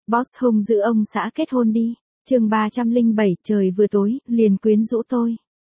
Boss hung dữ ông xã kết hôn đi. Chương 307, trời vừa tối, liền quyến rũ tôi.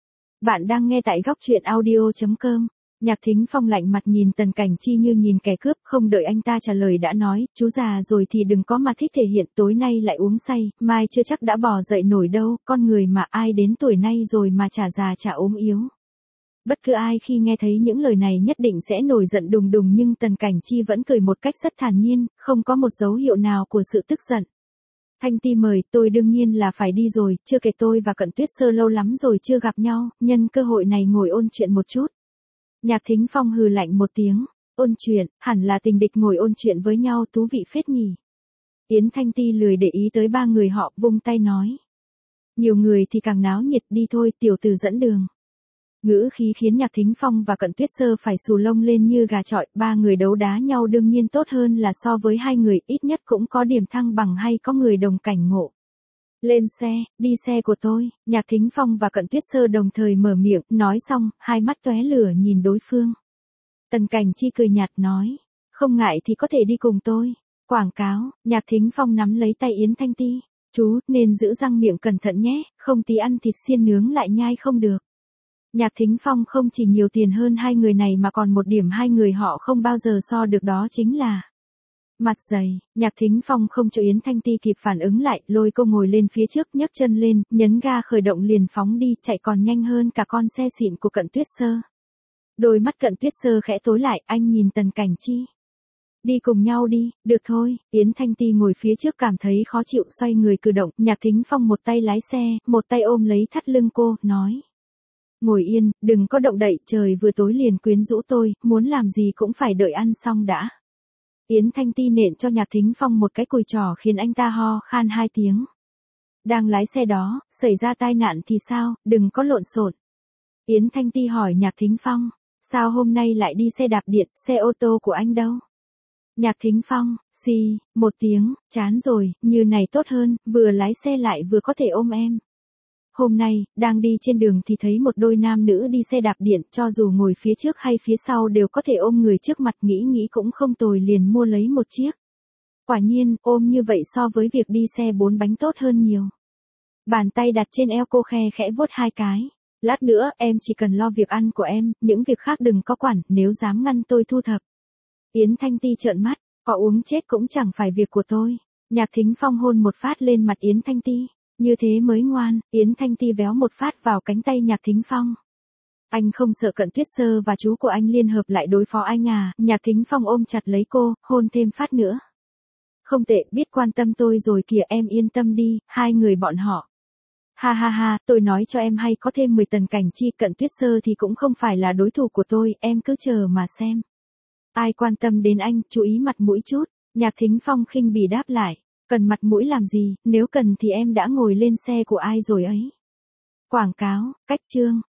Bạn đang nghe tại góc truyện audio.com. Nhạc Thính Phong lạnh mặt nhìn Tần Cảnh Chi như nhìn kẻ cướp, không đợi anh ta trả lời đã nói, chú già rồi thì đừng có mà thích thể hiện, tối nay lại uống say, mai chưa chắc đã bò dậy nổi đâu, con người mà ai đến tuổi nay rồi mà chả già chả ốm yếu. Bất cứ ai khi nghe thấy những lời này nhất định sẽ nổi giận đùng đùng, nhưng Tần Cảnh Chi vẫn cười một cách rất thản nhiên, không có một dấu hiệu nào của sự tức giận. Thanh Ti mời, tôi đương nhiên là phải đi rồi, chưa kể tôi và Cận Tuyết Sơ lâu lắm rồi chưa gặp nhau, nhân cơ hội này ngồi ôn chuyện một chút. Nhạc Thính Phong hừ lạnh một tiếng, ôn chuyện, hẳn là tình địch ngồi ôn chuyện với nhau thú vị phết nhỉ. Yến Thanh Ti lười để ý tới ba người họ, vung tay nói. Nhiều người thì càng náo nhiệt, đi thôi, tiểu tử dẫn đường. Ngữ khí khiến Nhạc Thính Phong và Cận Tuyết Sơ phải xù lông lên như gà chọi, ba người đấu đá nhau đương nhiên tốt hơn là so với hai người, ít nhất cũng có điểm thăng bằng hay có người đồng cảnh ngộ. Lên xe, đi xe của tôi. Nhạc Thính Phong và Cận Tuyết Sơ đồng thời mở miệng, nói xong, hai mắt tóe lửa nhìn đối phương. Tần Cảnh Chi cười nhạt nói, không ngại thì có thể đi cùng tôi. Quảng cáo. Nhạc Thính Phong nắm lấy tay Yến Thanh Ti, chú nên giữ răng miệng cẩn thận nhé, không tí ăn thịt xiên nướng lại nhai không được. Nhạc Thính Phong không chỉ nhiều tiền hơn hai người này mà còn một điểm hai người họ không bao giờ so được, đó chính là mặt dày. Nhạc Thính Phong không cho Yến Thanh Ti kịp phản ứng lại, lôi cô ngồi lên phía trước, nhấc chân lên, nhấn ga khởi động liền phóng đi, chạy còn nhanh hơn cả con xe xịn của Cận Tuyết Sơ. Đôi mắt Cận Tuyết Sơ khẽ tối lại, anh nhìn Tần Cảnh Chi. Đi cùng nhau đi, được thôi. Yến Thanh Ti ngồi phía trước cảm thấy khó chịu, xoay người cử động, Nhạc Thính Phong một tay lái xe, một tay ôm lấy thắt lưng cô, nói. Ngồi yên, đừng có động đậy, trời vừa tối liền quyến rũ tôi, muốn làm gì cũng phải đợi ăn xong đã. Yến Thanh Ti nện cho Nhạc Thính Phong một cái cùi trỏ khiến anh ta ho khan hai tiếng. Đang lái xe đó, xảy ra tai nạn thì sao, đừng có lộn xộn. Yến Thanh Ti hỏi Nhạc Thính Phong, sao hôm nay lại đi xe đạp điện, xe ô tô của anh đâu? Nhạc Thính Phong, xì, một tiếng, chán rồi, như này tốt hơn, vừa lái xe lại vừa có thể ôm em. Hôm nay, đang đi trên đường thì thấy một đôi nam nữ đi xe đạp điện, cho dù ngồi phía trước hay phía sau đều có thể ôm người trước mặt, nghĩ cũng không tồi liền mua lấy một chiếc. Quả nhiên, ôm như vậy so với việc đi xe 4 bánh tốt hơn nhiều. Bàn tay đặt trên eo cô khe khẽ vuốt hai cái. Lát nữa, em chỉ cần lo việc ăn của em, những việc khác đừng có quản, nếu dám ngăn tôi thu thập. Yến Thanh Ti trợn mắt, có uống chết cũng chẳng phải việc của tôi. Nhạc Thính Phong hôn một phát lên mặt Yến Thanh Ti. Như thế mới ngoan. Yến Thanh Ti véo một phát vào cánh tay Nhạc Thính Phong. Anh không sợ Cận Tuyết Sơ và chú của anh liên hợp lại đối phó anh à? Nhạc Thính Phong ôm chặt lấy cô, hôn thêm phát nữa. Không tệ, biết quan tâm tôi rồi kìa, em yên tâm đi, hai người bọn họ. Ha ha ha, tôi nói cho em hay, có thêm 10 Tần Cảnh Chi, Cận Tuyết Sơ thì cũng không phải là đối thủ của tôi, em cứ chờ mà xem. Ai quan tâm đến anh, chú ý mặt mũi chút. Nhạc Thính Phong khinh bỉ đáp lại. Cần mặt mũi làm gì, nếu cần thì em đã ngồi lên xe của ai rồi ấy. Quảng cáo, cách chương.